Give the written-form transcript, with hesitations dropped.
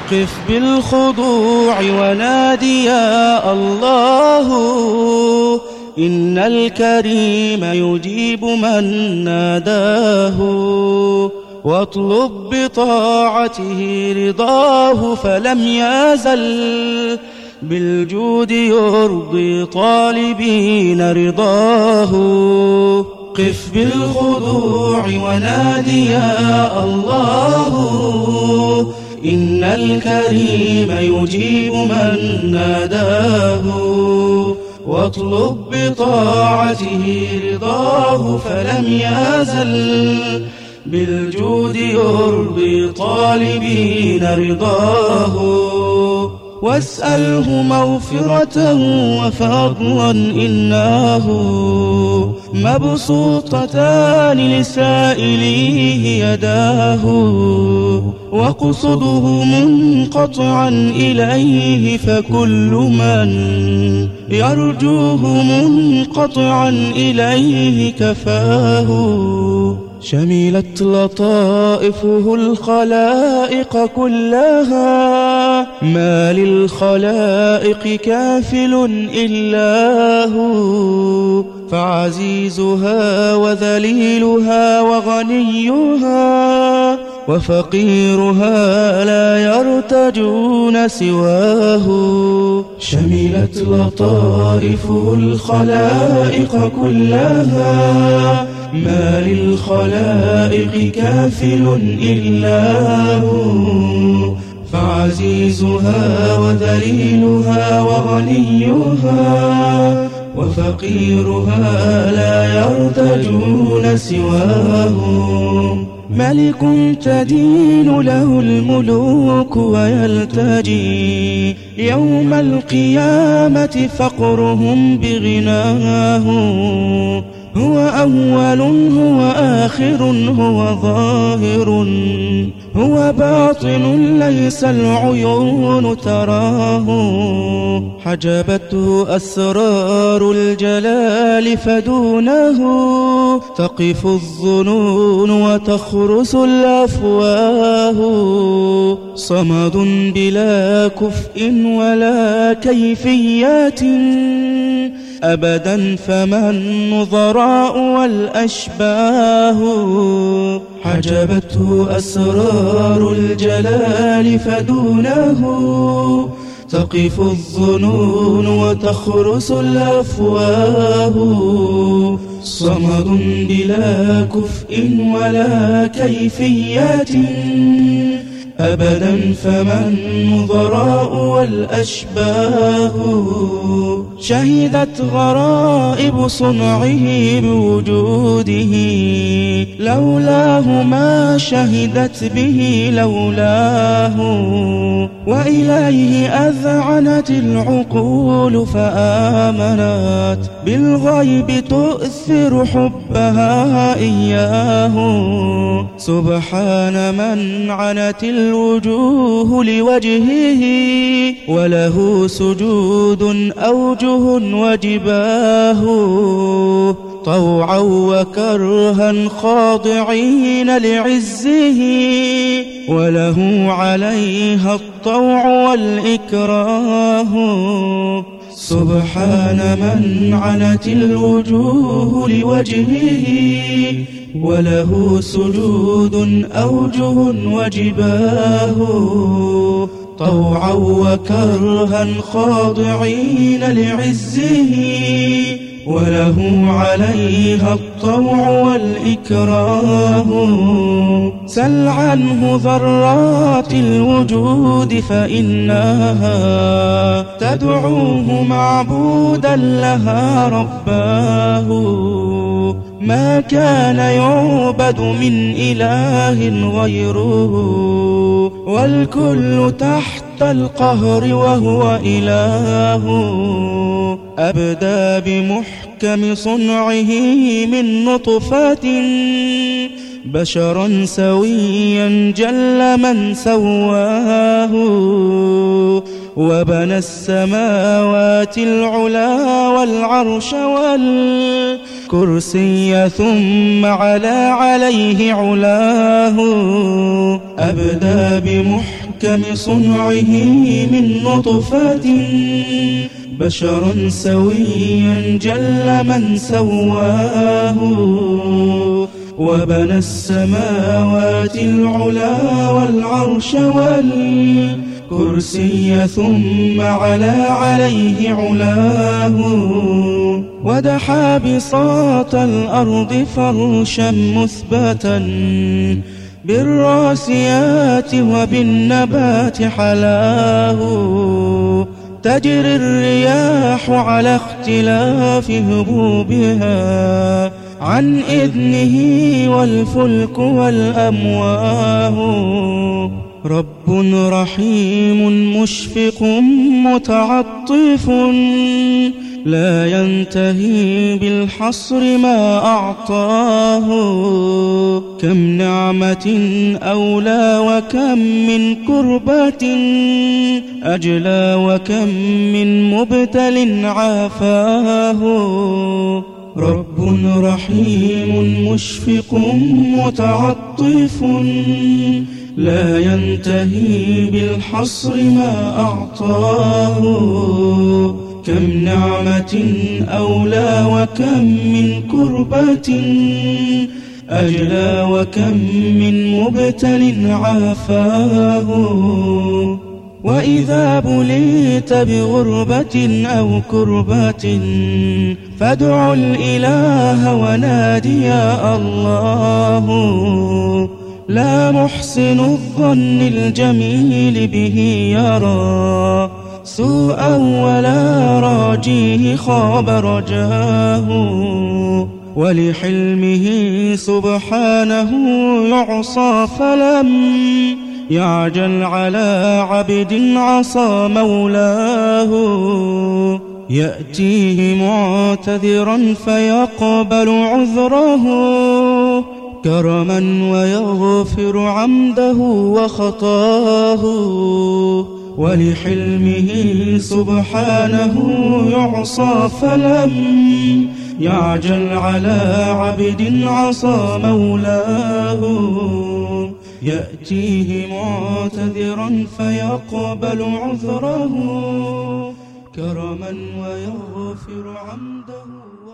قف بالخضوع ونادي يا الله، إن الكريم يجيب من ناداه. واطلب بطاعته رضاه، فلم يزل بالجود يرضي طالبين رضاه. قف بالخضوع ونادي يا الله، إن الكريم يجيب من ناداه. واطلب بطاعته رضاه، فلم يزل بالجود يرضي طالبين رضاه. واسأله مغفرة وفضلا، إنه مبسوطتان لسائليه يداه. وقصده منقطعا إليه، فكل من يرجوه منقطعا إليه كفاه. شملت لطائفه الخلائق كلها، ما للخلائق كافل إلا هو. فعزيزها وذليلها وغنيها وفقيرها لا يرتجون سواه. شملت لطائفه الخلائق كلها، ما للخلائق كافل إلا هو. فعزيزها وذليلها وغنيها وفقيرها لا يرتجون سواه. ملك تدين له الملوك ويلتجي يوم القيامة فقرهم بغناه. هو أول هو آخر هو ظاهر هو باطن ليس العيون تراه. حجبته أسرار الجلال فدونه تقف الظنون وتخرس الأفواه. صمد بلا كفء ولا كيفيات أبدا، فمن نظراء والأشباه. حجبته أسرار الجلال فدونه تقف الظنون وتخرس الأفواه. صمد بلا كفء ولا كيفيات أبدا، فمن نظراء والأشباه. شهدت غرائب صنعه بوجوده، لولاه ما شهدت به لولاه. وإليه أذعنت العقول فآمنت بالغيب تؤثر حبها إياه. سبحان من عنت الوجوه لوجهه، وله سجود أوجه وجباه. طوعا وكرها خاضعين لعزه، وله عليها الطوع والإكراه. سبحان من عنت الوجوه لوجهه، وله سجود أوجه وجباه. طوعا وكرها خاضعين لعزه، وله عليها الطوع والإكراه. سل عنه ذرات الوجود فإنها تدعوه معبودا لها رباه. ما كان يعبد من إله غيره، والكل تحت القهر وهو إله. أبدى بمحكم صنعه من نطفة بشرا سويا جل من سواه. وبنى السماوات العلا والعرش والكرسي ثم علا عليه علاه. أبدى بمحكم محكم صنعه من نطفة بشرا سويا جل من سواه وبنى السماوات العلا والعرش والكرسي ثم علا عليه علاه ودحى بساط الأرض فرشا مثبتا بالراسيات وبالنبات حلاه تجري الرياح على اختلاف هبوبها عن إذنه والفلك والأمواه رب رحيم مشفق متعطف لا ينتهي بالحصر ما أعطاه كم نعمة أولى وكم من كربة أجلى وكم من مبتل عافاه رب رحيم مشفق متعطف لا ينتهي بالحصر ما أعطاه كم نعمة أولى وكم من كربة أجلى وكم من مبتل عافاه وإذا بليت بغربة أو كربة فادع الإله ونادي يا الله لا محسن الظن الجميل به يرى سوءا ولا راجيه خاب رجاه ولحلمه سبحانه يعصى فلم يعجل على عبد عصى مولاه يأتيه معتذرا فيقبل عذره كرما ويغفر عمده وخطاه ولحلمه سبحانه يعصى فلم يعجل على عبد عصى مولاه يأتيه معتذرا فيقبل عذره كرما ويغفر عمده